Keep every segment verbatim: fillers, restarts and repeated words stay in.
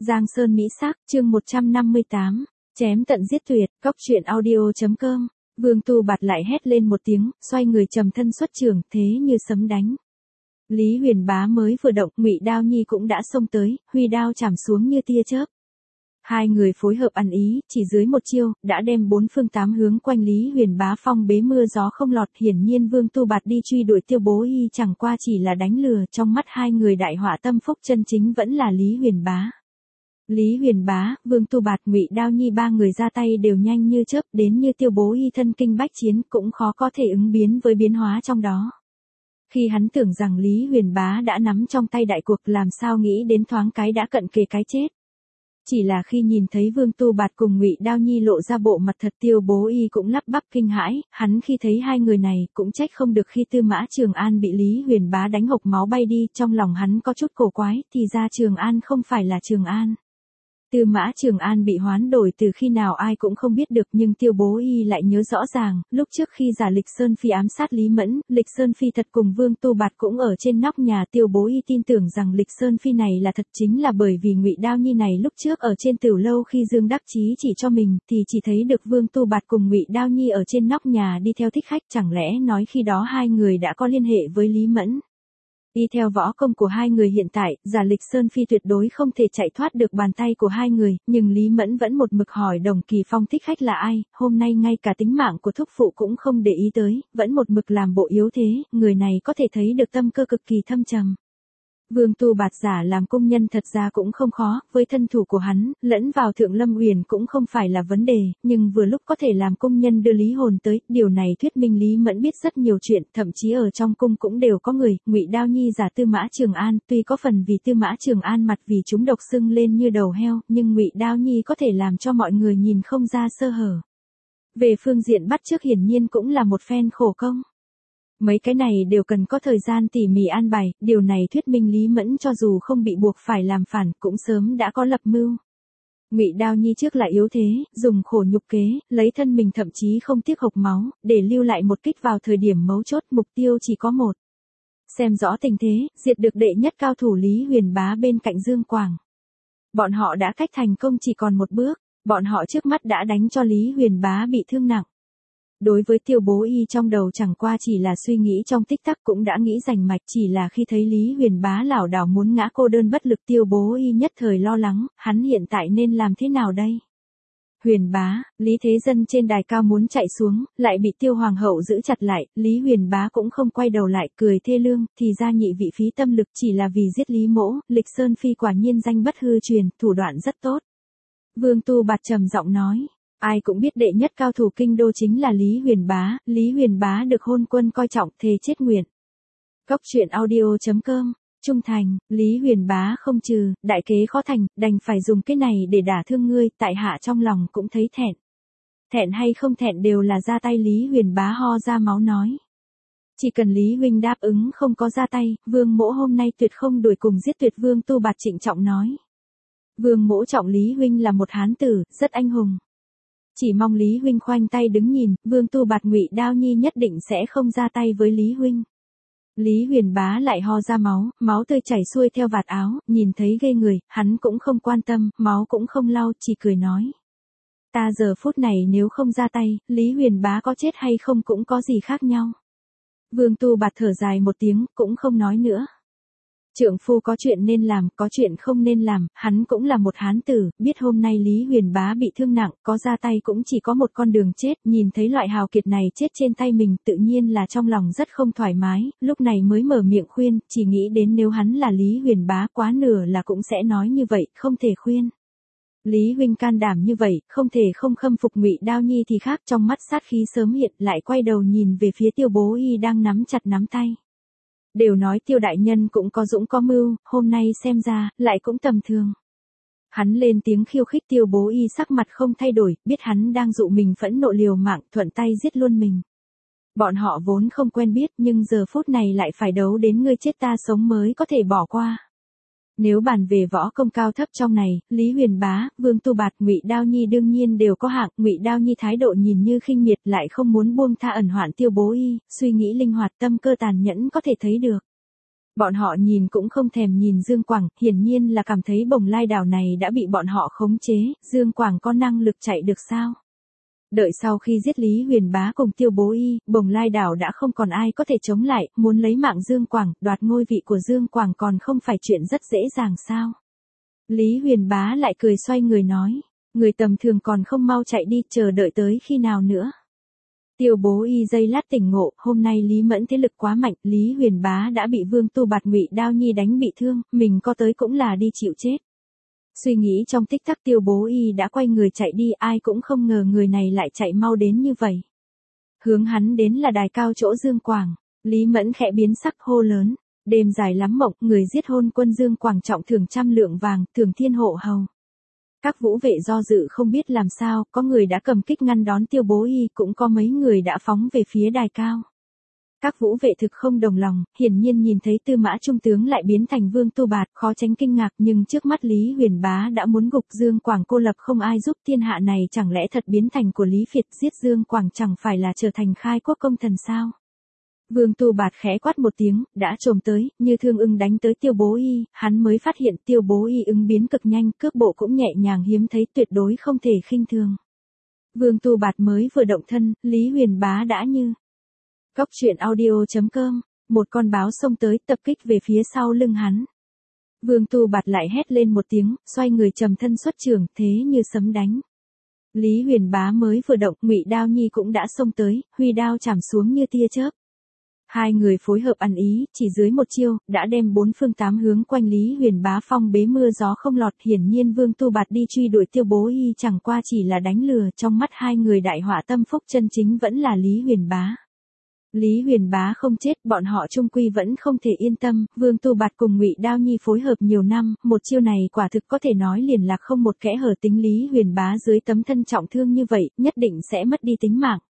Giang Sơn Mỹ Sắc, chương một trăm năm mươi tám, chém tận giết tuyệt, góc truyện audio.com. Vương Tu Bạt lại hét lên một tiếng, xoay người trầm thân xuất trường, thế như sấm đánh. Lý Huyền Bá mới vừa động, Ngụy Đao Nhi cũng đã xông tới, huy đao chảm xuống như tia chớp. Hai người phối hợp ăn ý, chỉ dưới một chiêu, đã đem bốn phương tám hướng quanh Lý Huyền Bá phong bế mưa gió không lọt. Hiển nhiên Vương Tu Bạt đi truy đuổi Tiêu Bố Y chẳng qua chỉ là đánh lừa, trong mắt hai người đại họa tâm phúc chân chính vẫn là Lý Huyền Bá. Lý Huyền Bá, Vương Tu Bạt, Ngụy Đao Nhi ba người ra tay đều nhanh như chớp, đến như Tiêu Bố Y thân kinh bách chiến cũng khó có thể ứng biến với biến hóa trong đó. Khi hắn tưởng rằng Lý Huyền Bá đã nắm trong tay đại cuộc, làm sao nghĩ đến thoáng cái đã cận kề cái chết. Chỉ là khi nhìn thấy Vương Tu Bạt cùng Ngụy Đao Nhi lộ ra bộ mặt thật, Tiêu Bố Y cũng lắp bắp kinh hãi, hắn khi thấy hai người này cũng trách không được khi Tư Mã Trường An bị Lý Huyền Bá đánh hộc máu bay đi, trong lòng hắn có chút cổ quái, thì ra Trường An không phải là Trường An. Tư Mã Trường An bị hoán đổi từ khi nào ai cũng không biết được, nhưng Tiêu Bố Y lại nhớ rõ ràng, lúc trước khi giả Lịch Sơn Phi ám sát Lý Mẫn, Lịch Sơn Phi thật cùng Vương Tu Bạt cũng ở trên nóc nhà. Tiêu Bố Y tin tưởng rằng Lịch Sơn Phi này là thật chính là bởi vì Ngụy Đao Nhi này lúc trước ở trên Tửu Lâu khi Dương Đắc Chí chỉ cho mình, thì chỉ thấy được Vương Tu Bạt cùng Ngụy Đao Nhi ở trên nóc nhà đi theo thích khách, chẳng lẽ nói khi đó hai người đã có liên hệ với Lý Mẫn. Y theo võ công của hai người hiện tại, giả Lịch Sơn Phi tuyệt đối không thể chạy thoát được bàn tay của hai người, nhưng Lý Mẫn vẫn một mực hỏi Đồng Kỳ Phong thích khách là ai, hôm nay ngay cả tính mạng của thúc phụ cũng không để ý tới, vẫn một mực làm bộ yếu thế, người này có thể thấy được tâm cơ cực kỳ thâm trầm. Vương Tu Bạt giả làm công nhân thật ra cũng không khó, với thân thủ của hắn, lẫn vào Thượng Lâm Uyển cũng không phải là vấn đề, nhưng vừa lúc có thể làm công nhân đưa Lý Hồn tới, điều này thuyết minh Lý Mẫn biết rất nhiều chuyện, thậm chí ở trong cung cũng đều có người. Ngụy Đao Nhi giả Tư Mã Trường An, tuy có phần vì Tư Mã Trường An mặt vì chúng độc sưng lên như đầu heo, nhưng Ngụy Đao Nhi có thể làm cho mọi người nhìn không ra sơ hở. Về phương diện bắt chước hiển nhiên cũng là một phen khổ công. Mấy cái này đều cần có thời gian tỉ mỉ an bài, điều này thuyết minh Lý Mẫn cho dù không bị buộc phải làm phản, cũng sớm đã có lập mưu. Ngụy Đao Nhi trước là yếu thế, dùng khổ nhục kế, lấy thân mình thậm chí không tiếc hộc máu, để lưu lại một kích vào thời điểm mấu chốt, mục tiêu chỉ có một. Xem rõ tình thế, diệt được đệ nhất cao thủ Lý Huyền Bá bên cạnh Dương Quảng. Bọn họ đã cách thành công chỉ còn một bước, bọn họ trước mắt đã đánh cho Lý Huyền Bá bị thương nặng. Đối với Tiêu Bố Y trong đầu chẳng qua chỉ là suy nghĩ trong tích tắc cũng đã nghĩ rành mạch, chỉ là khi thấy Lý Huyền Bá lảo đảo muốn ngã cô đơn bất lực, Tiêu Bố Y nhất thời lo lắng, hắn hiện tại nên làm thế nào đây? Huyền Bá, Lý Thế Dân trên đài cao muốn chạy xuống, lại bị Tiêu Hoàng hậu giữ chặt lại, Lý Huyền Bá cũng không quay đầu lại, cười thê lương, thì ra nhị vị phí tâm lực chỉ là vì giết Lý Mỗ, Lịch Sơn Phi quả nhiên danh bất hư truyền, thủ đoạn rất tốt. Vương Tu Bạt trầm giọng nói. Ai cũng biết đệ nhất cao thủ kinh đô chính là Lý Huyền Bá, Lý Huyền Bá được hôn quân coi trọng, thề chết nguyện. Góc truyện audio.com, trung thành, Lý Huyền Bá không trừ, đại kế khó thành, đành phải dùng cái này để đả thương ngươi, tại hạ trong lòng cũng thấy thẹn. Thẹn hay không thẹn đều là ra tay. Lý Huyền Bá ho ra máu nói. Chỉ cần Lý huynh đáp ứng không có ra tay, Vương Mỗ hôm nay tuyệt không đuổi cùng giết tuyệt. Vương Tu Bạt trịnh trọng nói. Vương Mỗ trọng Lý huynh là một hán tử, rất anh hùng. Chỉ mong Lý huynh khoanh tay đứng nhìn, Vương Tu Bạt Ngụy Đao Nhi nhất định sẽ không ra tay với Lý huynh. Lý Huyền Bá lại ho ra máu, máu tươi chảy xuôi theo vạt áo, nhìn thấy ghê người, hắn cũng không quan tâm, máu cũng không lau, chỉ cười nói. Ta giờ phút này nếu không ra tay, Lý Huyền Bá có chết hay không cũng có gì khác nhau. Vương Tu Bạt thở dài một tiếng, cũng không nói nữa. Trượng phu có chuyện nên làm, có chuyện không nên làm, hắn cũng là một hán tử, biết hôm nay Lý Huyền Bá bị thương nặng, có ra tay cũng chỉ có một con đường chết, nhìn thấy loại hào kiệt này chết trên tay mình, tự nhiên là trong lòng rất không thoải mái, lúc này mới mở miệng khuyên, chỉ nghĩ đến nếu hắn là Lý Huyền Bá quá nửa là cũng sẽ nói như vậy, không thể khuyên. Lý huynh can đảm như vậy, không thể không khâm phục. Ngụy Đao Nhi thì khác, trong mắt sát khí sớm hiện, lại quay đầu nhìn về phía Tiêu Bố Y đang nắm chặt nắm tay. Đều nói Tiêu đại nhân cũng có dũng có mưu, hôm nay xem ra, lại cũng tầm thường. Hắn lên tiếng khiêu khích. Tiêu Bố Y sắc mặt không thay đổi, biết hắn đang dụ mình phẫn nộ liều mạng, thuận tay giết luôn mình. Bọn họ vốn không quen biết, nhưng giờ phút này lại phải đấu đến ngươi chết ta sống mới có thể bỏ qua. Nếu bàn về võ công cao thấp trong này, Lý Huyền Bá, Vương Tu Bạt, Ngụy Đao Nhi đương nhiên đều có hạng. Ngụy Đao Nhi thái độ nhìn như khinh miệt, lại không muốn buông tha ẩn hoạn Tiêu Bố Y, suy nghĩ linh hoạt, tâm cơ tàn nhẫn có thể thấy được. Bọn họ nhìn cũng không thèm nhìn Dương Quảng, hiển nhiên là cảm thấy Bồng Lai đảo này đã bị bọn họ khống chế, Dương Quảng có năng lực chạy được sao? Đợi sau khi giết Lý Huyền Bá cùng Tiêu Bố Y, Bồng Lai đảo đã không còn ai có thể chống lại, muốn lấy mạng Dương Quảng, đoạt ngôi vị của Dương Quảng còn không phải chuyện rất dễ dàng sao? Lý Huyền Bá lại cười xoay người nói, người tầm thường còn không mau chạy đi, chờ đợi tới khi nào nữa? Tiêu Bố Y giây lát tỉnh ngộ, hôm nay Lý Mẫn thế lực quá mạnh, Lý Huyền Bá đã bị Vương Tu Bạt Ngụy Đao Nhi đánh bị thương, mình có tới cũng là đi chịu chết. Suy nghĩ trong tích tắc Tiêu Bố Y đã quay người chạy đi, ai cũng không ngờ người này lại chạy mau đến như vậy. Hướng hắn đến là đài cao chỗ Dương Quảng, Lý Mẫn khẽ biến sắc hô lớn, đêm dài lắm mộng, người giết hôn quân Dương Quảng trọng thưởng trăm lượng vàng, thưởng thiên hộ hầu. Các vũ vệ do dự không biết làm sao, có người đã cầm kích ngăn đón Tiêu Bố Y, cũng có mấy người đã phóng về phía đài cao. Các vũ vệ thực không đồng lòng, hiển nhiên nhìn thấy Tư Mã Trung tướng lại biến thành Vương Tu Bạt, khó tránh kinh ngạc, nhưng trước mắt Lý Huyền Bá đã muốn gục Dương Quảng cô lập không ai giúp, thiên hạ này chẳng lẽ thật biến thành của Lý Phiệt, giết Dương Quảng chẳng phải là trở thành khai quốc công thần sao? Vương Tu Bạt khẽ quát một tiếng, đã trồm tới, như thương ưng đánh tới Tiêu Bố Y, hắn mới phát hiện Tiêu Bố Y ứng biến cực nhanh, cước bộ cũng nhẹ nhàng hiếm thấy, tuyệt đối không thể khinh thường. Vương Tu Bạt mới vừa động thân, Lý Huyền Bá đã như Cóc truyện audio chấm com, một con báo xông tới tập kích về phía sau lưng hắn. Vương Tu Bạt lại hét lên một tiếng, xoay người trầm thân xuất trường, thế như sấm đánh. Lý Huyền Bá mới vừa động, Ngụy Đao Nhi cũng đã xông tới, huy đao chảm xuống như tia chớp. Hai người phối hợp ăn ý, chỉ dưới một chiêu, đã đem bốn phương tám hướng quanh Lý Huyền Bá phong bế mưa gió không lọt, hiển nhiên Vương Tu Bạt đi truy đuổi Tiêu Bố Y chẳng qua chỉ là đánh lừa, trong mắt hai người đại họa tâm phúc chân chính vẫn là Lý Huyền Bá. Lý Huyền Bá không chết, bọn họ chung quy vẫn không thể yên tâm, Vương Tu Bạt cùng Ngụy Đao Nhi phối hợp nhiều năm, một chiêu này quả thực có thể nói liền lạc không một kẽ hở, tính Lý Huyền Bá dưới tấm thân trọng thương như vậy, nhất định sẽ mất đi tính mạng.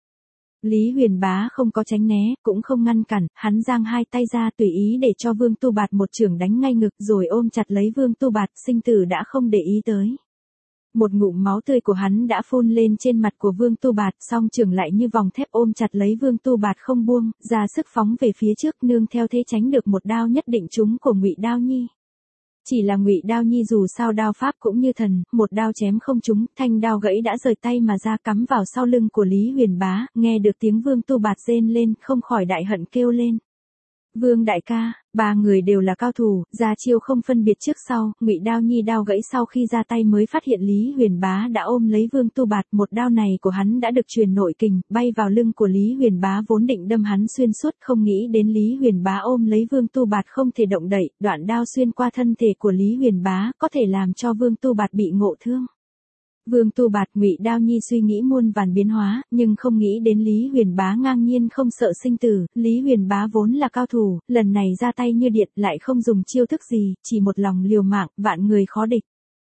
Lý Huyền Bá không có tránh né, cũng không ngăn cản, hắn giang hai tay ra tùy ý để cho Vương Tu Bạt một chưởng đánh ngay ngực rồi ôm chặt lấy Vương Tu Bạt, sinh tử đã không để ý tới. Một ngụm máu tươi của hắn đã phun lên trên mặt của Vương Tu Bạt, song chưởng lại như vòng thép ôm chặt lấy Vương Tu Bạt không buông, ra sức phóng về phía trước, nương theo thế tránh được một đao nhất định trúng của Ngụy Đao Nhi. Chỉ là Ngụy Đao Nhi dù sao đao pháp cũng như thần, một đao chém không trúng, thanh đao gãy đã rời tay mà ra cắm vào sau lưng của Lý Huyền Bá, nghe được tiếng Vương Tu Bạt rên lên, không khỏi đại hận kêu lên. Vương đại ca, ba người đều là cao thủ, ra chiêu không phân biệt trước sau, Ngụy Đao Nhi đao gãy sau khi ra tay mới phát hiện Lý Huyền Bá đã ôm lấy Vương Tu Bạt, một đao này của hắn đã được truyền nội kình, bay vào lưng của Lý Huyền Bá vốn định đâm hắn xuyên suốt, không nghĩ đến Lý Huyền Bá ôm lấy Vương Tu Bạt không thể động đậy, đoạn đao xuyên qua thân thể của Lý Huyền Bá, có thể làm cho Vương Tu Bạt bị ngộ thương. Vương Tu Bạt Ngụy Đao Nhi suy nghĩ muôn vàn biến hóa, nhưng không nghĩ đến Lý Huyền Bá ngang nhiên không sợ sinh tử, Lý Huyền Bá vốn là cao thủ, lần này ra tay như điện lại không dùng chiêu thức gì, chỉ một lòng liều mạng, vạn người khó địch.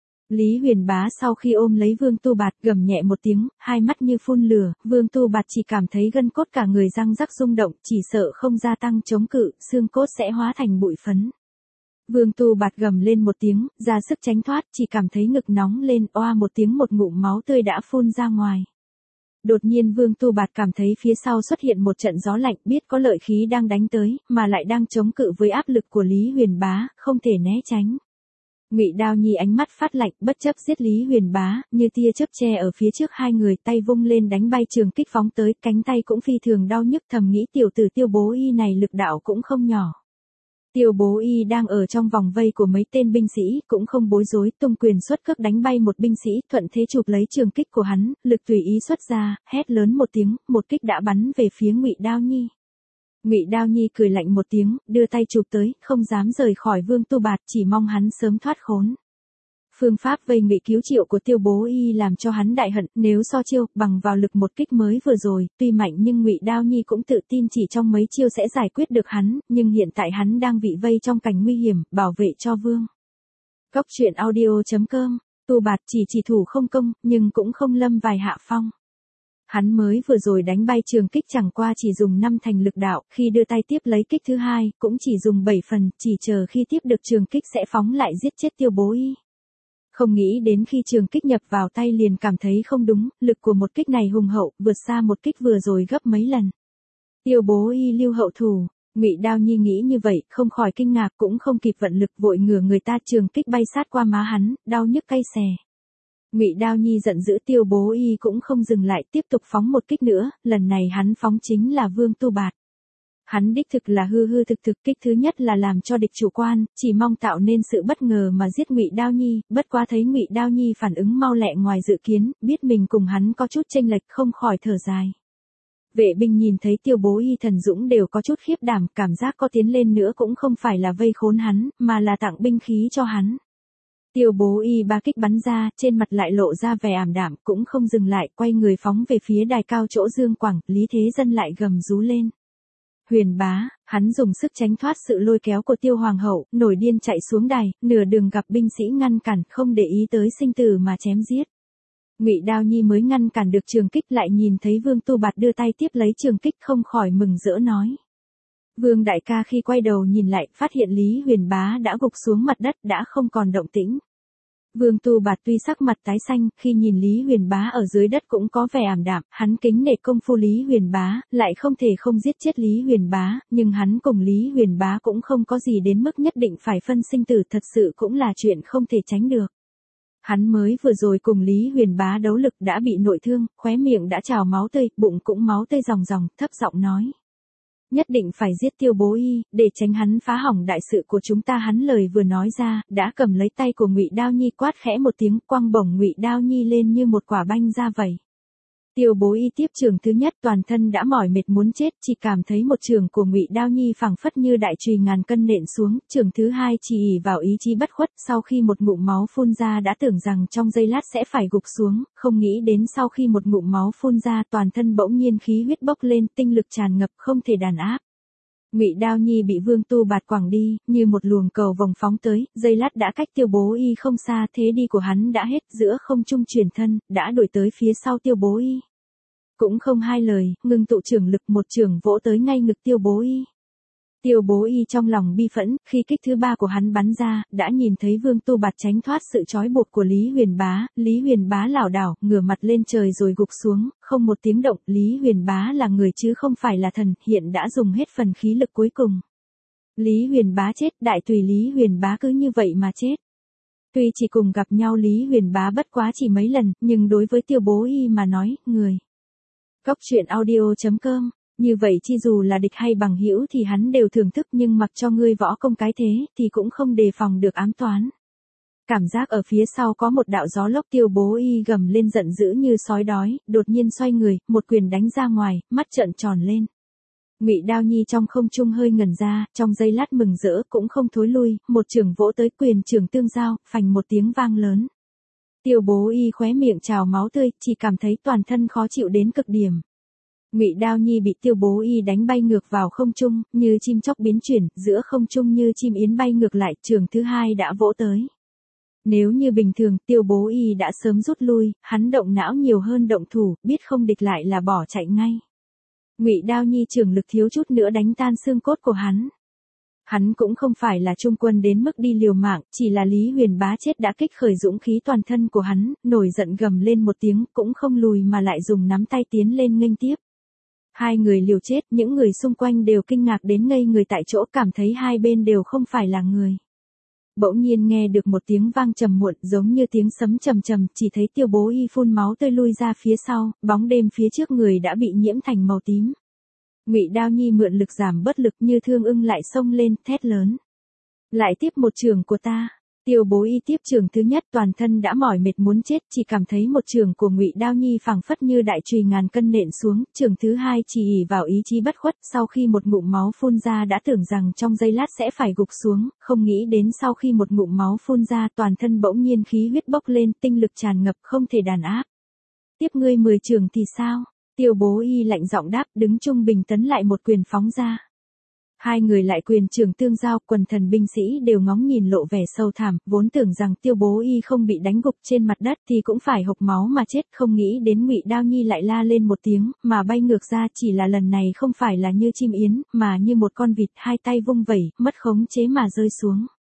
Lý Huyền Bá sau khi ôm lấy Vương Tu Bạt gầm nhẹ một tiếng, hai mắt như phun lửa, Vương Tu Bạt chỉ cảm thấy gân cốt cả người răng rắc rung động, chỉ sợ không gia tăng chống cự, xương cốt sẽ hóa thành bụi phấn. Vương Tu Bạt gầm lên một tiếng, ra sức tránh thoát, chỉ cảm thấy ngực nóng lên, oa một tiếng một ngụm máu tươi đã phun ra ngoài. Đột nhiên Vương Tu Bạt cảm thấy phía sau xuất hiện một trận gió lạnh, biết có lợi khí đang đánh tới, mà lại đang chống cự với áp lực của Lý Huyền Bá, không thể né tránh. Ngụy Đao Nhi ánh mắt phát lạnh, bất chấp giết Lý Huyền Bá, như tia chớp che ở phía trước hai người, tay vung lên đánh bay trường kích phóng tới, cánh tay cũng phi thường đau nhức, thầm nghĩ tiểu tử Tiêu Bố Y này lực đạo cũng không nhỏ. Tiêu Bố Y đang ở trong vòng vây của mấy tên binh sĩ, cũng không bối rối, tung quyền xuất cước đánh bay một binh sĩ, thuận thế chụp lấy trường kích của hắn, lực tùy ý xuất ra, hét lớn một tiếng, một kích đã bắn về phía Ngụy Đao Nhi. Ngụy Đao Nhi cười lạnh một tiếng, đưa tay chụp tới, không dám rời khỏi Vương Tu Bạt, chỉ mong hắn sớm thoát khốn. Phương pháp vây ngụy cứu triệu của Tiêu Bố Y làm cho hắn đại hận, nếu so chiêu, bằng vào lực một kích mới vừa rồi, tuy mạnh nhưng Ngụy Đao Nhi cũng tự tin chỉ trong mấy chiêu sẽ giải quyết được hắn, nhưng hiện tại hắn đang bị vây trong cảnh nguy hiểm, bảo vệ cho Vương. Cóc truyện audio chấm com, Tu Bạt chỉ chỉ thủ không công, nhưng cũng không lâm vài hạ phong. Hắn mới vừa rồi đánh bay trường kích chẳng qua chỉ dùng năm thành lực đạo, khi đưa tay tiếp lấy kích thứ hai, cũng chỉ dùng bảy phần, chỉ chờ khi tiếp được trường kích sẽ phóng lại giết chết Tiêu Bố Y. Không nghĩ đến khi trường kích nhập vào tay liền cảm thấy không đúng, lực của một kích này hùng hậu, vượt xa một kích vừa rồi gấp mấy lần. Tiêu Bố Y lưu hậu thủ, Ngụy Đao Nhi nghĩ như vậy, không khỏi kinh ngạc, cũng không kịp vận lực, vội ngửa người ta trường kích bay sát qua má hắn, đau nhức cay xè. Ngụy Đao Nhi giận dữ, Tiêu Bố Y cũng không dừng lại, tiếp tục phóng một kích nữa, lần này hắn phóng chính là Vương Tu Bạt. Hắn đích thực là hư hư thực thực, kích thứ nhất là làm cho địch chủ quan, chỉ mong tạo nên sự bất ngờ mà giết Ngụy Đao Nhi, bất quá thấy Ngụy Đao Nhi phản ứng mau lẹ ngoài dự kiến, biết mình cùng hắn có chút chênh lệch, không khỏi thở dài. Vệ binh nhìn thấy Tiêu Bố Y thần dũng đều có chút khiếp đảm, cảm giác có tiến lên nữa cũng không phải là vây khốn hắn, mà là tặng binh khí cho hắn. Tiêu Bố Y ba kích bắn ra, trên mặt lại lộ ra vẻ ảm đạm, cũng không dừng lại, quay người phóng về phía đài cao chỗ Dương Quảng, Lý Thế Dân lại gầm rú lên. Huyền Bá, hắn dùng sức tránh thoát sự lôi kéo của Tiêu Hoàng hậu, nổi điên chạy xuống đài, nửa đường gặp binh sĩ ngăn cản, không để ý tới sinh tử mà chém giết. Ngụy Đao Nhi mới ngăn cản được trường kích, lại nhìn thấy Vương Tu Bạt đưa tay tiếp lấy trường kích, không khỏi mừng rỡ nói. Vương đại ca khi quay đầu nhìn lại, phát hiện Lý Huyền Bá đã gục xuống mặt đất, đã không còn động tĩnh. Vương Tu Bạt tuy sắc mặt tái xanh, khi nhìn Lý Huyền Bá ở dưới đất cũng có vẻ ảm đạm, hắn kính nể công phu Lý Huyền Bá, lại không thể không giết chết Lý Huyền Bá, nhưng hắn cùng Lý Huyền Bá cũng không có gì đến mức nhất định phải phân sinh tử, thật sự cũng là chuyện không thể tránh được. Hắn mới vừa rồi cùng Lý Huyền Bá đấu lực đã bị nội thương, khóe miệng đã trào máu tươi, bụng cũng máu tươi ròng ròng, thấp giọng nói. Nhất định phải giết Tiêu Bố Y, để tránh hắn phá hỏng đại sự của chúng ta. Hắn lời vừa nói ra, đã cầm lấy tay của Ngụy Đao Nhi quát khẽ một tiếng, quăng bổng Ngụy Đao Nhi lên như một quả banh ra vậy. Tiêu Bố Y tiếp trường thứ nhất, toàn thân đã mỏi mệt muốn chết, chỉ cảm thấy một trường của Ngụy Đao Nhi phảng phất như đại chùy ngàn cân nện xuống, trường thứ hai chỉ ỷ vào ý chí bất khuất, sau khi một ngụm máu phun ra đã tưởng rằng trong giây lát sẽ phải gục xuống, không nghĩ đến sau khi một ngụm máu phun ra, toàn thân bỗng nhiên khí huyết bốc lên, tinh lực tràn ngập không thể đàn áp. Ngụy Đao Nhi bị Vương Tu Bạt quẳng đi, như một luồng cầu vồng phóng tới, giây lát đã cách Tiêu Bố Y không xa, thế đi của hắn đã hết, giữa không trung chuyển thân, đã đuổi tới phía sau Tiêu Bố Y. Cũng không hai lời, ngưng tụ trường lực, một trường vỗ tới ngay ngực Tiêu Bố Y. Tiêu Bố Y trong lòng bi phẫn, khi kích thứ ba của hắn bắn ra, đã nhìn thấy Vương Tu Bạt tránh thoát sự trói buộc của Lý Huyền Bá, Lý Huyền Bá lảo đảo, ngửa mặt lên trời rồi gục xuống, không một tiếng động. Lý Huyền Bá là người chứ không phải là thần, hiện đã dùng hết phần khí lực cuối cùng. Lý Huyền Bá chết, đại tùy Lý Huyền Bá cứ như vậy mà chết. Tuy chỉ cùng gặp nhau Lý Huyền Bá bất quá chỉ mấy lần, nhưng đối với Tiêu Bố Y mà nói, người. Góc truyện audio chấm com, như vậy chi dù là địch hay bằng hữu thì hắn đều thưởng thức, nhưng mặc cho ngươi võ công cái thế thì cũng không đề phòng được ám toán. Cảm giác ở phía sau có một đạo gió lốc. Tiêu Bố Y gầm lên giận dữ như sói đói, đột nhiên xoay người, một quyền đánh ra ngoài, mắt trợn tròn lên. Ngụy Đao Nhi trong không trung hơi ngẩn ra, trong giây lát mừng rỡ cũng không thối lui, một trường vỗ tới, quyền trường tương giao, phành một tiếng vang lớn. Tiêu Bố Y khóe miệng trào máu tươi, chỉ cảm thấy toàn thân khó chịu đến cực điểm. Ngụy Đao Nhi bị Tiêu Bố Y đánh bay ngược vào không trung, như chim chóc biến chuyển, giữa không trung như chim yến bay ngược lại, trường thứ hai đã vỗ tới. Nếu như bình thường, Tiêu Bố Y đã sớm rút lui, hắn động não nhiều hơn động thủ, biết không địch lại là bỏ chạy ngay. Ngụy Đao Nhi trường lực thiếu chút nữa đánh tan xương cốt của hắn. Hắn cũng không phải là trung quân đến mức đi liều mạng, chỉ là Lý Huyền Bá chết đã kích khởi dũng khí toàn thân của hắn, nổi giận gầm lên một tiếng, cũng không lùi mà lại dùng nắm tay tiến lên nghênh tiếp. Hai người liều chết, những người xung quanh đều kinh ngạc đến ngây người tại chỗ, cảm thấy hai bên đều không phải là người. Bỗng nhiên nghe được một tiếng vang trầm muộn, giống như tiếng sấm trầm trầm, chỉ thấy Tiêu Bố Y phun máu tươi lui ra phía sau, bóng đêm phía trước người đã bị nhiễm thành màu tím. Ngụy Đao Nhi mượn lực giảm bất lực, như thương ưng lại xông lên, thét lớn. Lại tiếp một trường của ta. Tiêu Bố Y tiếp trường thứ nhất, toàn thân đã mỏi mệt muốn chết, chỉ cảm thấy một trường của Ngụy Đao Nhi phảng phất như đại chùy ngàn cân nện xuống, trường thứ hai chỉ ỷ vào ý chí bất khuất, sau khi một ngụm máu phun ra đã tưởng rằng trong giây lát sẽ phải gục xuống, không nghĩ đến sau khi một ngụm máu phun ra, toàn thân bỗng nhiên khí huyết bốc lên, tinh lực tràn ngập không thể đàn áp. Tiếp ngươi mười trường thì sao? Tiêu Bố Y lạnh giọng đáp, đứng trung bình tấn lại một quyền phóng ra. Hai người lại quyền trường tương giao, quần thần binh sĩ đều ngóng nhìn lộ vẻ sâu thẳm, vốn tưởng rằng Tiêu Bố Y không bị đánh gục trên mặt đất thì cũng phải hộc máu mà chết, không nghĩ đến Ngụy Đao Nhi lại la lên một tiếng, mà bay ngược ra, chỉ là lần này không phải là như chim yến, mà như một con vịt, hai tay vung vẩy, mất khống chế mà rơi xuống.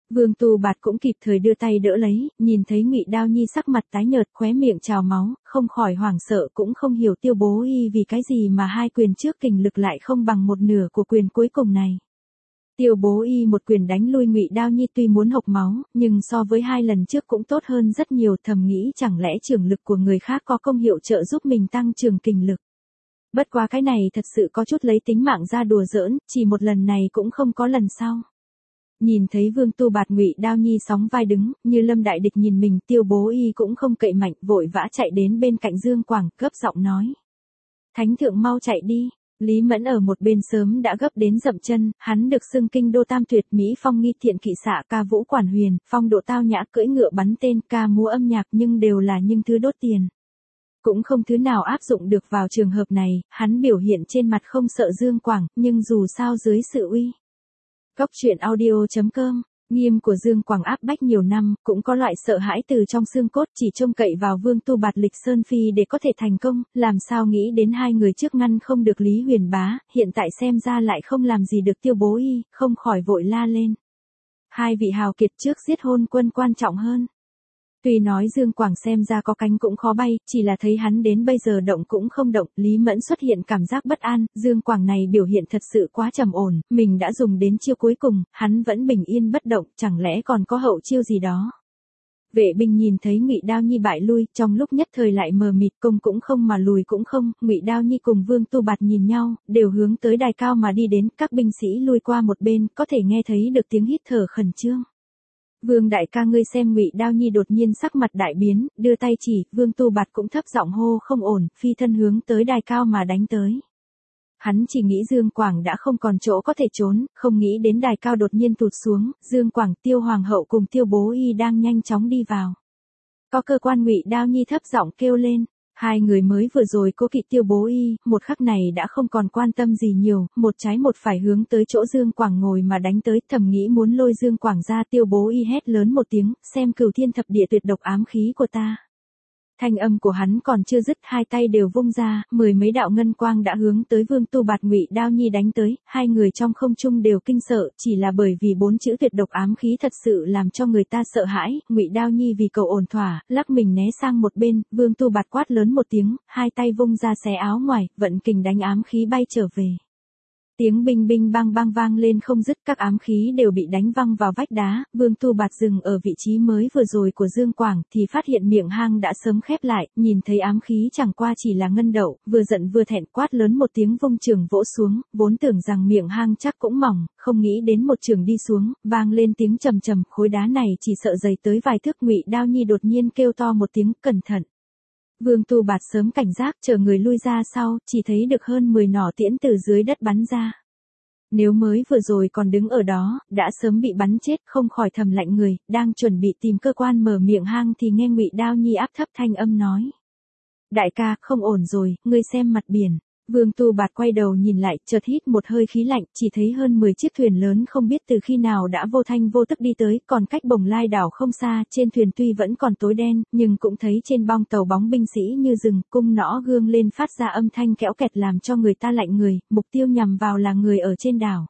Vương Tu Bạt cũng kịp thời đưa tay đỡ lấy, nhìn thấy Ngụy Đao Nhi sắc mặt tái nhợt, khóe miệng trào máu, không khỏi hoảng sợ, cũng không hiểu Tiêu Bố Y vì cái gì mà hai quyền trước kình lực lại không bằng một nửa của quyền cuối cùng này. Tiêu Bố Y một quyền đánh lui Ngụy Đao Nhi, tuy muốn hộc máu, nhưng so với hai lần trước cũng tốt hơn rất nhiều, thầm nghĩ chẳng lẽ trường lực của người khác có công hiệu trợ giúp mình tăng trường kình lực. Bất quá cái này thật sự có chút lấy tính mạng ra đùa giỡn, chỉ một lần này cũng không có lần sau. Nhìn thấy Vương Tu Bạt Ngụy Đao Nhi sóng vai đứng, như lâm đại địch nhìn mình, Tiêu Bố Y cũng không cậy mạnh, vội vã chạy đến bên cạnh Dương Quảng, gấp giọng nói. Thánh thượng mau chạy đi. Lý Mẫn ở một bên sớm đã gấp đến dậm chân, hắn được xưng kinh đô tam tuyệt, Mỹ phong nghi thiện kỵ xạ, ca vũ quản huyền, phong độ tao nhã, cưỡi ngựa bắn tên, ca múa âm nhạc, nhưng đều là những thứ đốt tiền. Cũng không thứ nào áp dụng được vào trường hợp này, hắn biểu hiện trên mặt không sợ Dương Quảng, nhưng dù sao dưới sự uy. Góc truyện audio chấm com, nghiêm của Dương Quảng áp bách nhiều năm, cũng có loại sợ hãi từ trong xương cốt, chỉ trông cậy vào Vương Tu Bạt Lịch Sơn Phi để có thể thành công, làm sao nghĩ đến hai người trước ngăn không được Lý Huyền Bá, hiện tại xem ra lại không làm gì được Tiêu Bố Y, không khỏi vội la lên. Hai vị hào kiệt trước giết hôn quân quan trọng hơn. Tuy nói Dương Quảng xem ra có cánh cũng khó bay, chỉ là thấy hắn đến bây giờ động cũng không động, Lý Mẫn xuất hiện cảm giác bất an, Dương Quảng này biểu hiện thật sự quá trầm ổn, mình đã dùng đến chiêu cuối cùng, hắn vẫn bình yên bất động, chẳng lẽ còn có hậu chiêu gì đó. Vệ binh nhìn thấy Ngụy Đao Nhi bại lui, trong lúc nhất thời lại mờ mịt, công cũng không mà lùi cũng không, Ngụy Đao Nhi cùng Vương Tu Bạt nhìn nhau, đều hướng tới đài cao mà đi đến, các binh sĩ lui qua một bên, có thể nghe thấy được tiếng hít thở khẩn trương. Vương đại ca, ngươi xem. Ngụy Đao Nhi đột nhiên sắc mặt đại biến, đưa tay chỉ, Vương Tu Bạt cũng thấp giọng hô không ổn, phi thân hướng tới đài cao mà đánh tới. Hắn chỉ nghĩ Dương Quảng đã không còn chỗ có thể trốn, không nghĩ đến đài cao đột nhiên tụt xuống, Dương Quảng, Tiêu Hoàng hậu cùng Tiêu Bố Y đang nhanh chóng đi vào. Có cơ quan. Ngụy Đao Nhi thấp giọng kêu lên. Hai người mới vừa rồi cố kỵ Tiêu Bố Y, một khắc này đã không còn quan tâm gì nhiều, một trái một phải hướng tới chỗ Dương Quảng ngồi mà đánh tới, thầm nghĩ muốn lôi Dương Quảng ra. Tiêu Bố Y hét lớn một tiếng, xem cửu thiên thập địa tuyệt độc ám khí của ta. Thanh âm của hắn còn chưa dứt, hai tay đều vung ra, mười mấy đạo ngân quang đã hướng tới Vương Tu Bạt Ngụy Đao Nhi đánh tới, hai người trong không trung đều kinh sợ, chỉ là bởi vì bốn chữ tuyệt độc ám khí thật sự làm cho người ta sợ hãi, Ngụy Đao Nhi vì cầu ổn thỏa, lắc mình né sang một bên, Vương Tu Bạt quát lớn một tiếng, hai tay vung ra xé áo ngoài, vận kình đánh ám khí bay trở về. Tiếng binh binh bang bang vang lên không dứt, các ám khí đều bị đánh văng vào vách đá, Vương Tu Bạt dừng ở vị trí mới vừa rồi của Dương Quảng thì phát hiện miệng hang đã sớm khép lại, nhìn thấy ám khí chẳng qua chỉ là ngân đậu, vừa giận vừa thẹn quát lớn một tiếng vung trường vỗ xuống, vốn tưởng rằng miệng hang chắc cũng mỏng, không nghĩ đến một trường đi xuống, vang lên tiếng trầm trầm, khối đá này chỉ sợ dày tới vài thước. Ngụy Đao Nhi đột nhiên kêu to một tiếng, cẩn thận. Vương Tu Bạt sớm cảnh giác, chờ người lui ra sau, chỉ thấy được hơn mười nỏ tiễn từ dưới đất bắn ra. Nếu mới vừa rồi còn đứng ở đó, đã sớm bị bắn chết, không khỏi thầm lạnh người, đang chuẩn bị tìm cơ quan mở miệng hang thì nghe Ngụy Đao Nhi áp thấp thanh âm nói. Đại ca, không ổn rồi, ngươi xem mặt biển. Vương Tu Bạt quay đầu nhìn lại, chợt hít một hơi khí lạnh, chỉ thấy hơn mười chiếc thuyền lớn không biết từ khi nào đã vô thanh vô tức đi tới, còn cách Bồng Lai đảo không xa, trên thuyền tuy vẫn còn tối đen, nhưng cũng thấy trên bong tàu bóng binh sĩ như rừng, cung nỏ gương lên phát ra âm thanh kéo kẹt làm cho người ta lạnh người, mục tiêu nhằm vào là người ở trên đảo.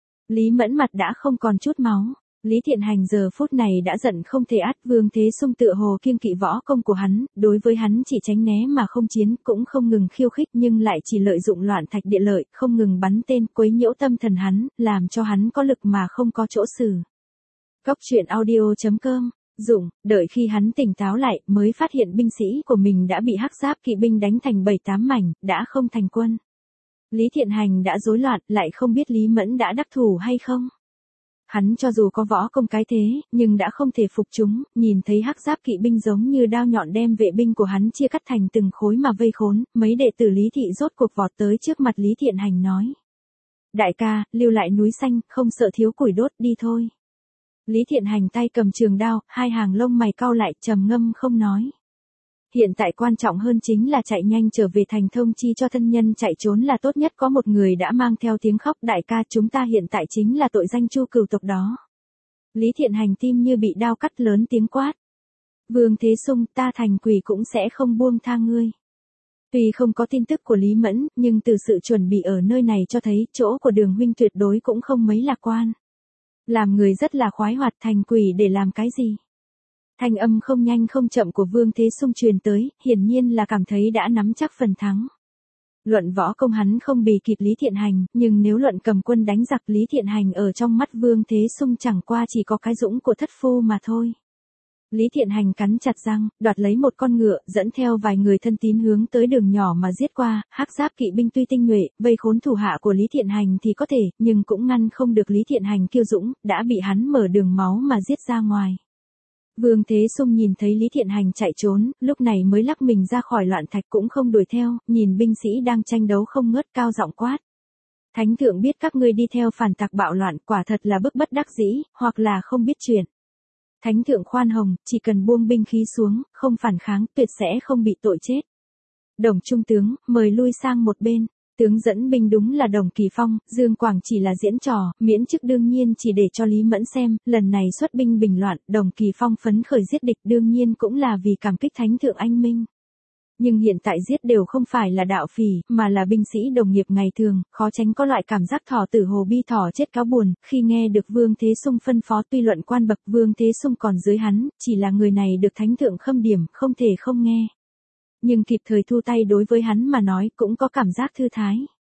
Lý Mẫn mặt đã không còn chút máu. Lý Thiện Hành giờ phút này đã giận không thể át, Vương Thế Sung tựa hồ kiêng kỵ võ công của hắn, đối với hắn chỉ tránh né mà không chiến, cũng không ngừng khiêu khích nhưng lại chỉ lợi dụng loạn thạch địa lợi, không ngừng bắn tên quấy nhiễu tâm thần hắn, làm cho hắn có lực mà không có chỗ xử. Góc truyện audio chấm com, Dụng, đợi khi hắn tỉnh táo lại, mới phát hiện binh sĩ của mình đã bị hắc giáp kỵ binh đánh thành bảy tám mảnh, đã không thành quân. Lý Thiện Hành đã rối loạn, lại không biết Lý Mẫn đã đắc thủ hay không. Hắn cho dù có võ công cái thế, nhưng đã không thể phục chúng, nhìn thấy hắc giáp kỵ binh giống như đao nhọn đem vệ binh của hắn chia cắt thành từng khối mà vây khốn, mấy đệ tử Lý Thị rốt cuộc vọt tới trước mặt Lý Thiện Hành nói. Đại ca, lưu lại núi xanh, không sợ thiếu củi đốt, đi thôi. Lý Thiện Hành tay cầm trường đao, hai hàng lông mày cau lại, trầm ngâm không nói. Hiện tại quan trọng hơn chính là chạy nhanh trở về thành thông chi cho thân nhân, chạy trốn là tốt nhất. Có một người đã mang theo tiếng khóc, đại ca, chúng ta hiện tại chính là tội danh Chu cửu tộc đó. Lý Thiện Hành tim như bị đao cắt, lớn tiếng quát. Vương Thế Sung, ta thành quỷ cũng sẽ không buông tha ngươi. Tuy không có tin tức của Lý Mẫn, nhưng từ sự chuẩn bị ở nơi này cho thấy chỗ của Đường huynh tuyệt đối cũng không mấy lạc quan. Làm người rất là khoái hoạt, thành quỷ để làm cái gì? Thanh âm không nhanh không chậm của Vương Thế Sung truyền tới, hiển nhiên là cảm thấy đã nắm chắc phần thắng. Luận võ công hắn không bì kịp Lý Thiện Hành, nhưng nếu luận cầm quân đánh giặc, Lý Thiện Hành ở trong mắt Vương Thế Sung chẳng qua chỉ có cái dũng của thất phu mà thôi. Lý Thiện Hành cắn chặt răng, đoạt lấy một con ngựa, dẫn theo vài người thân tín hướng tới đường nhỏ mà giết qua. Hắc giáp kỵ binh tuy tinh nhuệ, vây khốn thủ hạ của Lý Thiện Hành thì có thể, nhưng cũng ngăn không được Lý Thiện Hành kiêu dũng, đã bị hắn mở đường máu mà giết ra ngoài. Vương Thế Sung nhìn thấy Lý Thiện Hành chạy trốn, lúc này mới lắc mình ra khỏi loạn thạch, cũng không đuổi theo, nhìn binh sĩ đang tranh đấu không ngớt, cao giọng quát. Thánh thượng biết các ngươi đi theo phản tặc bạo loạn, quả thật là bức bất đắc dĩ, hoặc là không biết chuyện. Thánh thượng khoan hồng, chỉ cần buông binh khí xuống, không phản kháng, tuyệt sẽ không bị tội chết. Đồng trung tướng, mời lui sang một bên. Tướng dẫn binh đúng là Đồng Kỳ Phong, Dương Quảng chỉ là diễn trò, miễn chức đương nhiên chỉ để cho Lý Mẫn xem, lần này xuất binh bình loạn, Đồng Kỳ Phong phấn khởi giết địch đương nhiên cũng là vì cảm kích thánh thượng anh minh. Nhưng hiện tại giết đều không phải là đạo phỉ, mà là binh sĩ đồng nghiệp ngày thường, khó tránh có loại cảm giác thỏ tử hồ bi thỏ chết cáo buồn, khi nghe được Vương Thế Sung phân phó, tuy luận quan bậc Vương Thế Sung còn dưới hắn, chỉ là người này được thánh thượng khâm điểm, không thể không nghe. Nhưng kịp thời thu tay đối với hắn mà nói cũng có cảm giác thư thái.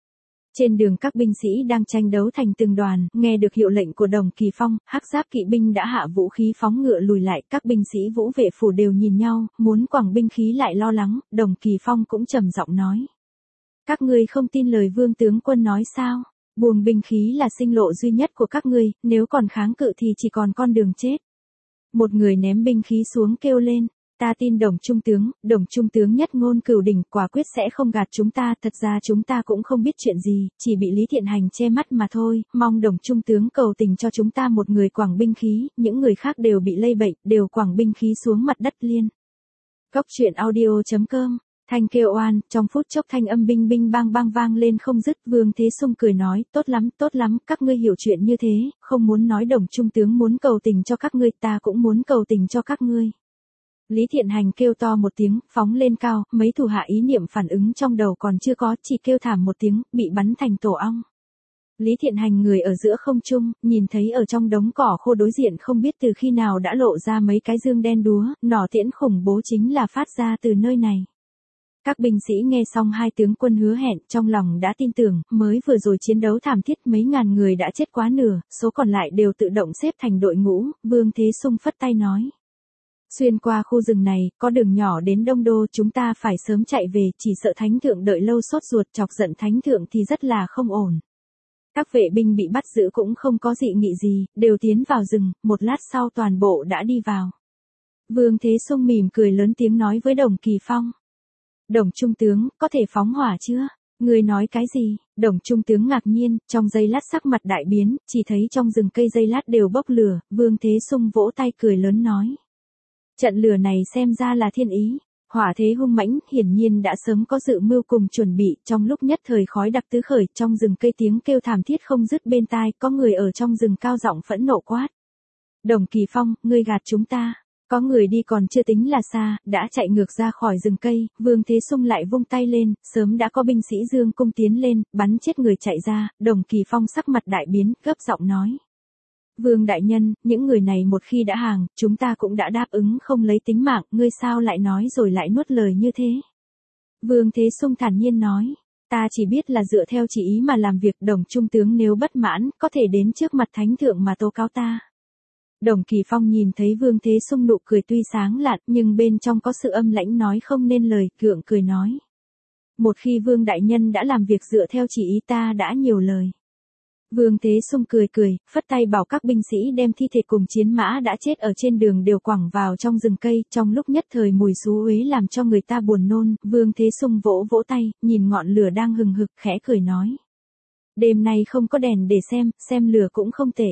Trên đường các binh sĩ đang tranh đấu thành từng đoàn, nghe được hiệu lệnh của Đồng Kỳ Phong, hắc giáp kỵ binh đã hạ vũ khí phóng ngựa lùi lại, các binh sĩ Vũ Vệ phủ đều nhìn nhau, muốn quẳng binh khí lại lo lắng, Đồng Kỳ Phong cũng trầm giọng nói. Các ngươi không tin lời Vương tướng quân nói sao? Buông binh khí là sinh lộ duy nhất của các ngươi, nếu còn kháng cự thì chỉ còn con đường chết. Một người ném binh khí xuống kêu lên. Ta tin Đồng trung tướng, Đồng trung tướng nhất ngôn cửu đỉnh, quả quyết sẽ không gạt chúng ta, thật ra chúng ta cũng không biết chuyện gì, chỉ bị Lý Thiện Hành che mắt mà thôi, mong Đồng trung tướng cầu tình cho chúng ta một người quẳng binh khí, những người khác đều bị lây bệnh, đều quẳng binh khí xuống mặt đất liên. Góc truyện audio chấm com, thanh kêu oan, trong phút chốc thanh âm binh binh bang bang vang lên không dứt, Vương Thế Sung cười nói, tốt lắm, tốt lắm, các ngươi hiểu chuyện như thế, không muốn nói Đồng trung tướng muốn cầu tình cho các ngươi, ta cũng muốn cầu tình cho các ngươi. Lý Thiện Hành kêu to một tiếng, phóng lên cao, mấy thủ hạ ý niệm phản ứng trong đầu còn chưa có, chỉ kêu thảm một tiếng, bị bắn thành tổ ong. Lý Thiện Hành người ở giữa không trung, nhìn thấy ở trong đống cỏ khô đối diện không biết từ khi nào đã lộ ra mấy cái dương đen đúa, nỏ tiễn khủng bố chính là phát ra từ nơi này. Các binh sĩ nghe xong hai tướng quân hứa hẹn, trong lòng đã tin tưởng, mới vừa rồi chiến đấu thảm thiết mấy ngàn người đã chết quá nửa, số còn lại đều tự động xếp thành đội ngũ, Vương Thế Sung phất tay nói. Xuyên qua khu rừng này, có đường nhỏ đến Đông Đô, chúng ta phải sớm chạy về, chỉ sợ thánh thượng đợi lâu sốt ruột, chọc giận thánh thượng thì rất là không ổn. Các vệ binh bị bắt giữ cũng không có dị nghị gì, đều tiến vào rừng, một lát sau toàn bộ đã đi vào. Vương Thế Sung mỉm cười lớn tiếng nói với Đồng Kỳ Phong. Đồng trung tướng, có thể phóng hỏa chưa? Người nói cái gì? Đồng trung tướng ngạc nhiên, trong giây lát sắc mặt đại biến, chỉ thấy trong rừng cây giây lát đều bốc lửa, Vương Thế Sung vỗ tay cười lớn nói. Trận lửa này xem ra là thiên ý, hỏa thế hung mãnh, hiển nhiên đã sớm có dự mưu cùng chuẩn bị, trong lúc nhất thời khói đặc tứ khởi, trong rừng cây tiếng kêu thảm thiết không dứt bên tai, có người ở trong rừng cao giọng phẫn nộ quát. Đồng Kỳ Phong, ngươi gạt chúng ta. Có người đi còn chưa tính là xa, đã chạy ngược ra khỏi rừng cây, Vương Thế Sung lại vung tay lên, sớm đã có binh sĩ dương cung tiến lên, bắn chết người chạy ra, Đồng Kỳ Phong sắc mặt đại biến, gấp giọng nói. Vương đại nhân, những người này một khi đã hàng, chúng ta cũng đã đáp ứng không lấy tính mạng, ngươi sao lại nói rồi lại nuốt lời như thế? Vương Thế Sung thản nhiên nói, ta chỉ biết là dựa theo chỉ ý mà làm việc, Đồng trung tướng nếu bất mãn, có thể đến trước mặt thánh thượng mà tố cáo ta. Đồng Kỳ Phong nhìn thấy Vương Thế Sung nụ cười tuy sáng lạn, nhưng bên trong có sự âm lãnh nói không nên lời, gượng cười nói. Một khi Vương đại nhân đã làm việc dựa theo chỉ ý ta đã nhiều lời. Vương Thế Sung cười cười, phất tay bảo các binh sĩ đem thi thể cùng chiến mã đã chết ở trên đường đều quẳng vào trong rừng cây, trong lúc nhất thời mùi xú uế làm cho người ta buồn nôn, Vương Thế Sung vỗ vỗ tay, nhìn ngọn lửa đang hừng hực, khẽ cười nói. Đêm nay không có đèn để xem, xem lửa cũng không tệ.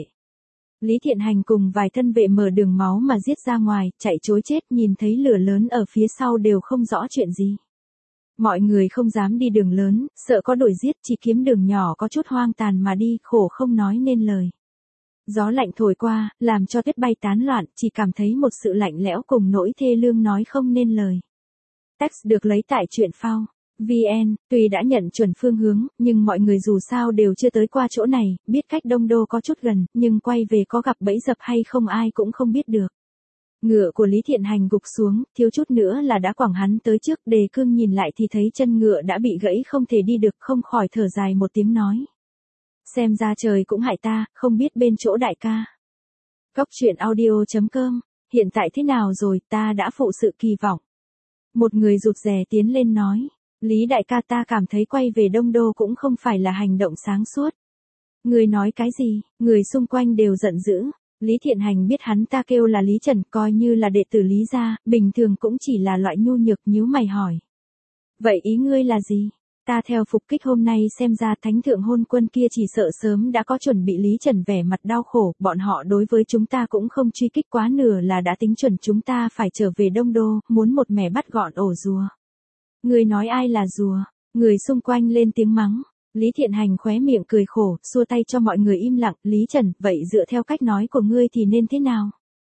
Lý Thiện Hành cùng vài thân vệ mở đường máu mà giết ra ngoài, chạy trối chết, nhìn thấy lửa lớn ở phía sau đều không rõ chuyện gì. Mọi người không dám đi đường lớn, sợ có đuổi giết, chỉ kiếm đường nhỏ có chút hoang tàn mà đi, khổ không nói nên lời. Gió lạnh thổi qua, làm cho tuyết bay tán loạn, chỉ cảm thấy một sự lạnh lẽo cùng nỗi thê lương nói không nên lời. Text được lấy tại truyện phao. vn, tuy đã nhận chuẩn phương hướng, nhưng mọi người dù sao đều chưa tới qua chỗ này, biết cách Đông Đô có chút gần, nhưng quay về có gặp bẫy dập hay không ai cũng không biết được. Ngựa của Lý Thiện Hành gục xuống, thiếu chút nữa là đã quẳng hắn tới trước, Đề Cương nhìn lại thì thấy chân ngựa đã bị gãy không thể đi được, không khỏi thở dài một tiếng nói. Xem ra trời cũng hại ta, không biết bên chỗ đại ca. Góc truyện audio chấm com, hiện tại thế nào rồi, ta đã phụ sự kỳ vọng. Một người rụt rè tiến lên nói, Lý đại ca, ta cảm thấy quay về Đông Đô cũng không phải là hành động sáng suốt. Người nói cái gì, người xung quanh đều giận dữ. Lý Thiện Hành biết hắn ta kêu là Lý Trần, coi như là đệ tử Lý gia, bình thường cũng chỉ là loại nhu nhược, nhíu mày hỏi. Vậy ý ngươi là gì? Ta theo phục kích hôm nay xem ra thánh thượng hôn quân kia chỉ sợ sớm đã có chuẩn bị. Lý Trần vẻ mặt đau khổ, bọn họ đối với chúng ta cũng không truy kích quá nửa là đã tính chuẩn chúng ta phải trở về Đông Đô, muốn một mẻ bắt gọn ổ rùa. Ngươi nói ai là rùa? Người xung quanh lên tiếng mắng. Lý Thiện Hành khóe miệng cười khổ, xua tay cho mọi người im lặng. Lý Trần, vậy dựa theo cách nói của ngươi thì nên thế nào?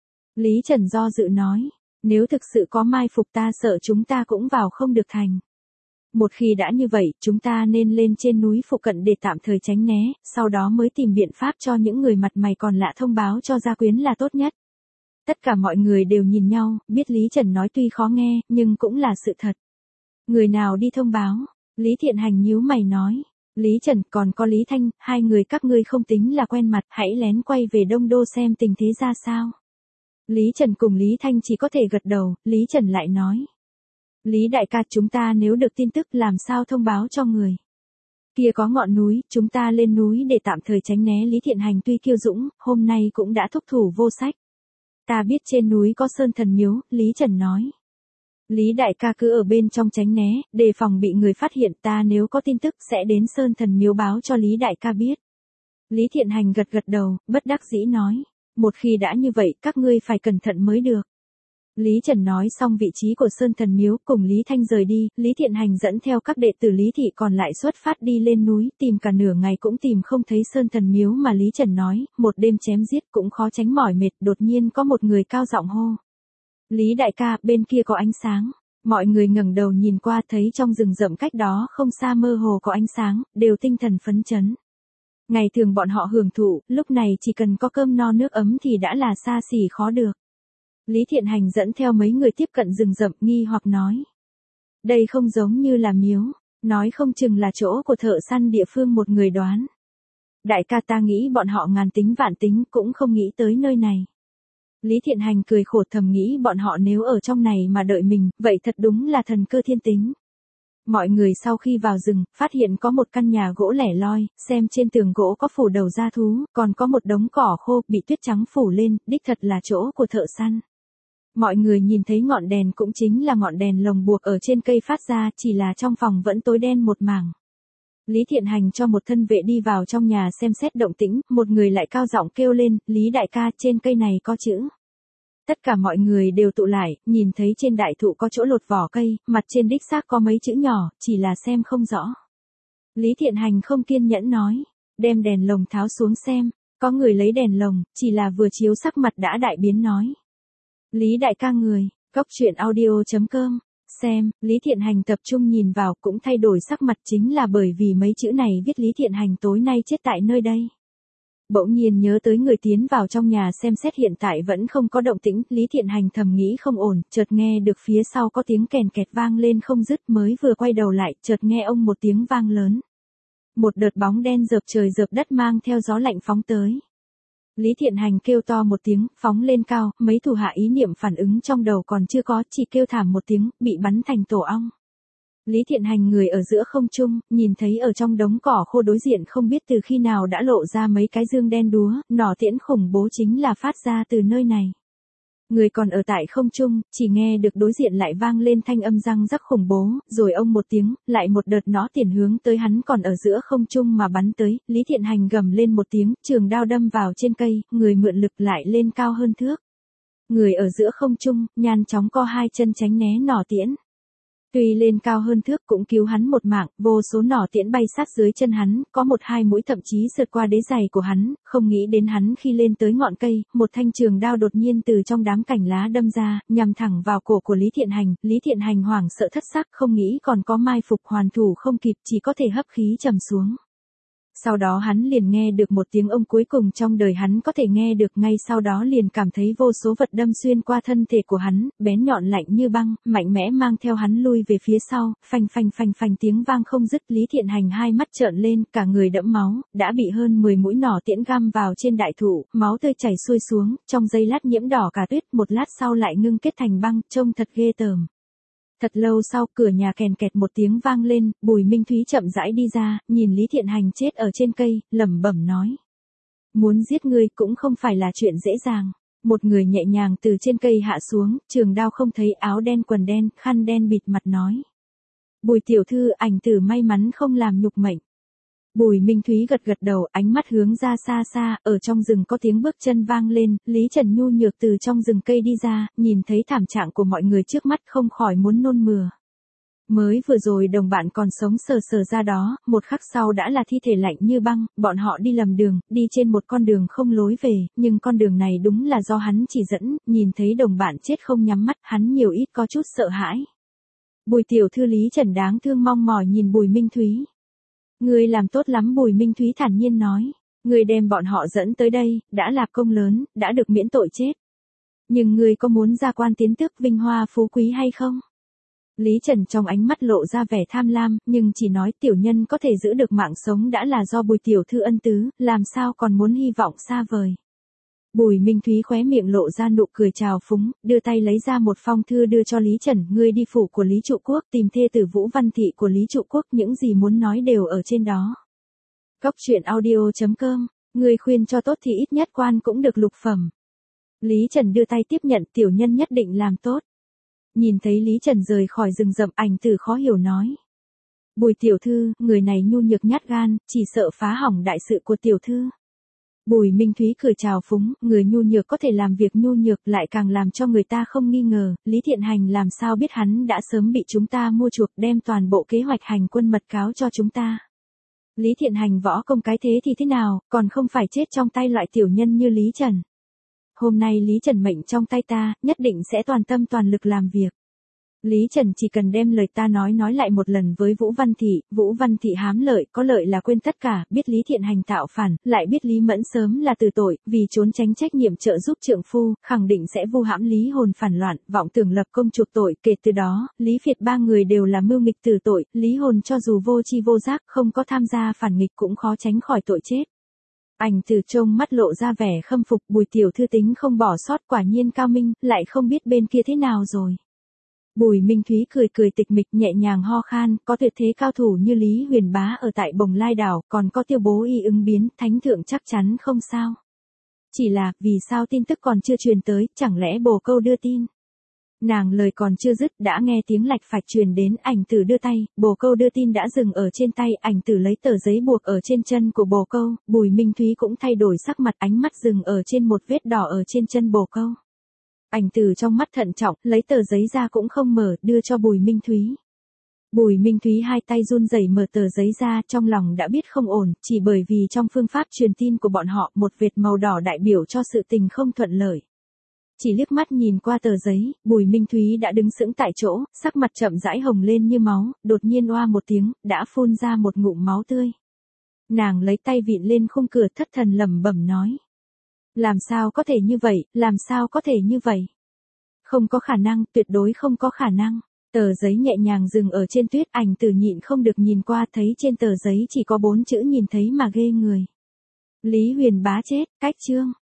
Lý Trần do dự nói, nếu thực sự có mai phục ta sợ chúng ta cũng vào không được thành. Một khi đã như vậy, chúng ta nên lên trên núi phụ cận để tạm thời tránh né, sau đó mới tìm biện pháp cho những người mặt mày còn lạ thông báo cho gia quyến là tốt nhất. Tất cả mọi người đều nhìn nhau, biết Lý Trần nói tuy khó nghe, nhưng cũng là sự thật. Người nào đi thông báo? Lý Thiện Hành nhíu mày nói. Lý Trần, còn có Lý Thanh, hai người các ngươi không tính là quen mặt, hãy lén quay về Đông Đô xem tình thế ra sao. Lý Trần cùng Lý Thanh chỉ có thể gật đầu, Lý Trần lại nói. Lý đại ca, chúng ta nếu được tin tức làm sao thông báo cho người. Kia có ngọn núi, chúng ta lên núi để tạm thời tránh né. Lý Thiện Hành tuy kiêu dũng, hôm nay cũng đã thúc thủ vô sách. Ta biết trên núi có Sơn Thần Miếu, Lý Trần nói. Lý đại ca cứ ở bên trong tránh né, đề phòng bị người phát hiện, ta nếu có tin tức sẽ đến Sơn Thần Miếu báo cho Lý đại ca biết. Lý Thiện Hành gật gật đầu, bất đắc dĩ nói, một khi đã như vậy, các ngươi phải cẩn thận mới được. Lý Trần nói xong vị trí của Sơn Thần Miếu, cùng Lý Thanh rời đi, Lý Thiện Hành dẫn theo các đệ tử Lý Thị còn lại xuất phát đi lên núi, tìm cả nửa ngày cũng tìm không thấy Sơn Thần Miếu mà Lý Trần nói, một đêm chém giết cũng khó tránh mỏi mệt, đột nhiên có một người cao giọng hô. Lý đại ca, bên kia có ánh sáng. Mọi người ngẩng đầu nhìn qua thấy trong rừng rậm cách đó không xa mơ hồ có ánh sáng, đều tinh thần phấn chấn. Ngày thường bọn họ hưởng thụ, lúc này chỉ cần có cơm no nước ấm thì đã là xa xỉ khó được. Lý Thiện Hành dẫn theo mấy người tiếp cận rừng rậm nghi hoặc nói. Đây không giống như là miếu, nói không chừng là chỗ của thợ săn địa phương. Một người đoán. Đại ca, ta nghĩ bọn họ ngàn tính vạn tính cũng không nghĩ tới nơi này. Lý Thiện Hành cười khổ, thầm nghĩ bọn họ nếu ở trong này mà đợi mình, vậy thật đúng là thần cơ thiên tính. Mọi người sau khi vào rừng, phát hiện có một căn nhà gỗ lẻ loi, xem trên tường gỗ có phủ đầu gia thú, còn có một đống cỏ khô bị tuyết trắng phủ lên, đích thật là chỗ của thợ săn. Mọi người nhìn thấy ngọn đèn cũng chính là ngọn đèn lồng buộc ở trên cây phát ra, chỉ là trong phòng vẫn tối đen một mảng. Lý Thiện Hành cho một thân vệ đi vào trong nhà xem xét động tĩnh, một người lại cao giọng kêu lên, Lý đại ca, trên cây này có chữ. Tất cả mọi người đều tụ lại, nhìn thấy trên đại thụ có chỗ lột vỏ cây, mặt trên đích xác có mấy chữ nhỏ, chỉ là xem không rõ. Lý Thiện Hành không kiên nhẫn nói, đem đèn lồng tháo xuống xem, có người lấy đèn lồng, chỉ là vừa chiếu sắc mặt đã đại biến nói. Lý đại ca người, góc truyện audio chấm com, xem, Lý Thiện Hành tập trung nhìn vào cũng thay đổi sắc mặt, chính là bởi vì mấy chữ này viết Lý Thiện Hành tối nay chết tại nơi đây. Bỗng nhiên nhớ tới người tiến vào trong nhà xem xét hiện tại vẫn không có động tĩnh, Lý Thiện Hành thầm nghĩ không ổn, chợt nghe được phía sau có tiếng kèn kẹt vang lên không dứt, mới vừa quay đầu lại, chợt nghe ông một tiếng vang lớn. Một đợt bóng đen rợp trời rợp đất mang theo gió lạnh phóng tới. Lý Thiện Hành kêu to một tiếng, phóng lên cao, mấy thủ hạ ý niệm phản ứng trong đầu còn chưa có, chỉ kêu thảm một tiếng, bị bắn thành tổ ong. Lý Thiện Hành người ở giữa không trung, nhìn thấy ở trong đống cỏ khô đối diện không biết từ khi nào đã lộ ra mấy cái dương đen đúa, nỏ tiễn khủng bố chính là phát ra từ nơi này. Người còn ở tại không trung, chỉ nghe được đối diện lại vang lên thanh âm răng rắc khủng bố, rồi ông một tiếng, lại một đợt nỏ tiễn hướng tới hắn còn ở giữa không trung mà bắn tới, Lý Thiện Hành gầm lên một tiếng, trường đao đâm vào trên cây, người mượn lực lại lên cao hơn thước. Người ở giữa không trung, nhanh chóng co hai chân tránh né nỏ tiễn. Tuy lên cao hơn thước cũng cứu hắn một mạng, vô số nỏ tiễn bay sát dưới chân hắn, có một hai mũi thậm chí sượt qua đế giày của hắn, không nghĩ đến hắn khi lên tới ngọn cây, một thanh trường đao đột nhiên từ trong đám cành lá đâm ra, nhằm thẳng vào cổ của Lý Thiện Hành, Lý Thiện Hành hoảng sợ thất sắc, không nghĩ còn có mai phục, hoàn thủ không kịp, chỉ có thể hấp khí trầm xuống. Sau đó hắn liền nghe được một tiếng ông cuối cùng trong đời hắn có thể nghe được, ngay sau đó liền cảm thấy vô số vật đâm xuyên qua thân thể của hắn, bén nhọn lạnh như băng, mạnh mẽ mang theo hắn lui về phía sau, phanh phanh phanh phanh tiếng vang không dứt. Lý Thiện Hành hai mắt trợn lên, cả người đẫm máu, đã bị hơn mười mũi nỏ tiễn găm vào trên đại thụ, máu tươi chảy xuôi xuống, trong giây lát nhiễm đỏ cả tuyết, một lát sau lại ngưng kết thành băng, trông thật ghê tởm. Thật lâu sau, cửa nhà kèn kẹt một tiếng vang lên, Bùi Minh Thúy chậm rãi đi ra, nhìn Lý Thiện Hành chết ở trên cây, lẩm bẩm nói. Muốn giết ngươi cũng không phải là chuyện dễ dàng. Một người nhẹ nhàng từ trên cây hạ xuống, trường đao không thấy, áo đen quần đen, khăn đen bịt mặt nói. Bùi tiểu thư, ảnh tử may mắn không làm nhục mệnh. Bùi Minh Thúy gật gật đầu, ánh mắt hướng ra xa xa, ở trong rừng có tiếng bước chân vang lên, Lý Trần nhu nhược từ trong rừng cây đi ra, nhìn thấy thảm trạng của mọi người trước mắt không khỏi muốn nôn mửa. Mới vừa rồi đồng bạn còn sống sờ sờ ra đó, một khắc sau đã là thi thể lạnh như băng, bọn họ đi lầm đường, đi trên một con đường không lối về, nhưng con đường này đúng là do hắn chỉ dẫn, nhìn thấy đồng bạn chết không nhắm mắt, hắn nhiều ít có chút sợ hãi. Bùi tiểu thư, Lý Trần đáng thương mong mỏi nhìn Bùi Minh Thúy. Ngươi làm tốt lắm, Bùi Minh Thúy thản nhiên nói. Ngươi đem bọn họ dẫn tới đây, đã là công lớn, đã được miễn tội chết. Nhưng ngươi có muốn ra quan tiến tước vinh hoa phú quý hay không? Lý Trần trong ánh mắt lộ ra vẻ tham lam, nhưng chỉ nói tiểu nhân có thể giữ được mạng sống đã là do Bùi tiểu thư ân tứ, làm sao còn muốn hy vọng xa vời. Bùi Minh Thúy khóe miệng lộ ra nụ cười trào phúng, đưa tay lấy ra một phong thư đưa cho Lý Trần, ngươi đi phủ của Lý Trụ Quốc, tìm thê tử Vũ Văn Thị của Lý Trụ Quốc, những gì muốn nói đều ở trên đó. Cóc truyện audio chấm com, ngươi khuyên cho tốt thì ít nhất quan cũng được lục phẩm. Lý Trần đưa tay tiếp nhận, tiểu nhân nhất định làm tốt. Nhìn thấy Lý Trần rời khỏi rừng rậm, ảnh tử khó hiểu nói. Bùi tiểu thư, người này nhu nhược nhát gan, chỉ sợ phá hỏng đại sự của tiểu thư. Bùi Minh Thúy cười trào phúng, người nhu nhược có thể làm việc nhu nhược lại càng làm cho người ta không nghi ngờ, Lý Thiện Hành làm sao biết hắn đã sớm bị chúng ta mua chuộc, đem toàn bộ kế hoạch hành quân mật cáo cho chúng ta. Lý Thiện Hành võ công cái thế thì thế nào, còn không phải chết trong tay loại tiểu nhân như Lý Trần. Hôm nay Lý Trần mệnh trong tay ta, nhất định sẽ toàn tâm toàn lực làm việc. Lý Trần chỉ cần đem lời ta nói nói lại một lần với Vũ Văn Thị, Vũ Văn Thị hám lợi, có lợi là quên tất cả, biết Lý Thiện Hành tạo phản, lại biết Lý Mẫn sớm là từ tội, vì trốn tránh trách nhiệm trợ giúp trượng phu, khẳng định sẽ vu hãm Lý Hồn phản loạn, vọng tưởng lập công chuộc tội, kể từ đó, Lý Việt ba người đều là mưu nghịch tử tội, Lý Hồn cho dù vô chi vô giác, không có tham gia phản nghịch cũng khó tránh khỏi tội chết. Ảnh từ trông mắt lộ ra vẻ khâm phục, Bùi tiểu thư tính không bỏ sót, quả nhiên cao minh, lại không biết bên kia thế nào rồi. Bùi Minh Thúy cười cười tịch mịch nhẹ nhàng ho khan, có tuyệt thế cao thủ như Lý Huyền Bá ở tại Bồng Lai Đảo, còn có Tiêu Bố Y ứng biến, thánh thượng chắc chắn không sao. Chỉ là, vì sao tin tức còn chưa truyền tới, chẳng lẽ bồ câu đưa tin? Nàng lời còn chưa dứt, đã nghe tiếng lạch phạch truyền đến, ảnh tử đưa tay, bồ câu đưa tin đã dừng ở trên tay, ảnh tử lấy tờ giấy buộc ở trên chân của bồ câu, Bùi Minh Thúy cũng thay đổi sắc mặt, ánh mắt dừng ở trên một vết đỏ ở trên chân bồ câu. Ảnh tử trong mắt thận trọng, lấy tờ giấy ra cũng không mở, đưa cho Bùi Minh Thúy. Bùi Minh Thúy hai tay run rẩy mở tờ giấy ra, trong lòng đã biết không ổn, chỉ bởi vì trong phương pháp truyền tin của bọn họ, một vệt màu đỏ đại biểu cho sự tình không thuận lợi. Chỉ liếc mắt nhìn qua tờ giấy, Bùi Minh Thúy đã đứng sững tại chỗ, sắc mặt chậm rãi hồng lên như máu, đột nhiên oa một tiếng, đã phun ra một ngụm máu tươi. Nàng lấy tay vịn lên khung cửa, thất thần lẩm bẩm nói. Làm sao có thể như vậy, làm sao có thể như vậy? Không có khả năng, tuyệt đối không có khả năng. Tờ giấy nhẹ nhàng dừng ở trên tuyết, ảnh tử nhịn không được nhìn qua, thấy trên tờ giấy chỉ có bốn chữ nhìn thấy mà ghê người. Lý Huyền Bá chết, cách chương.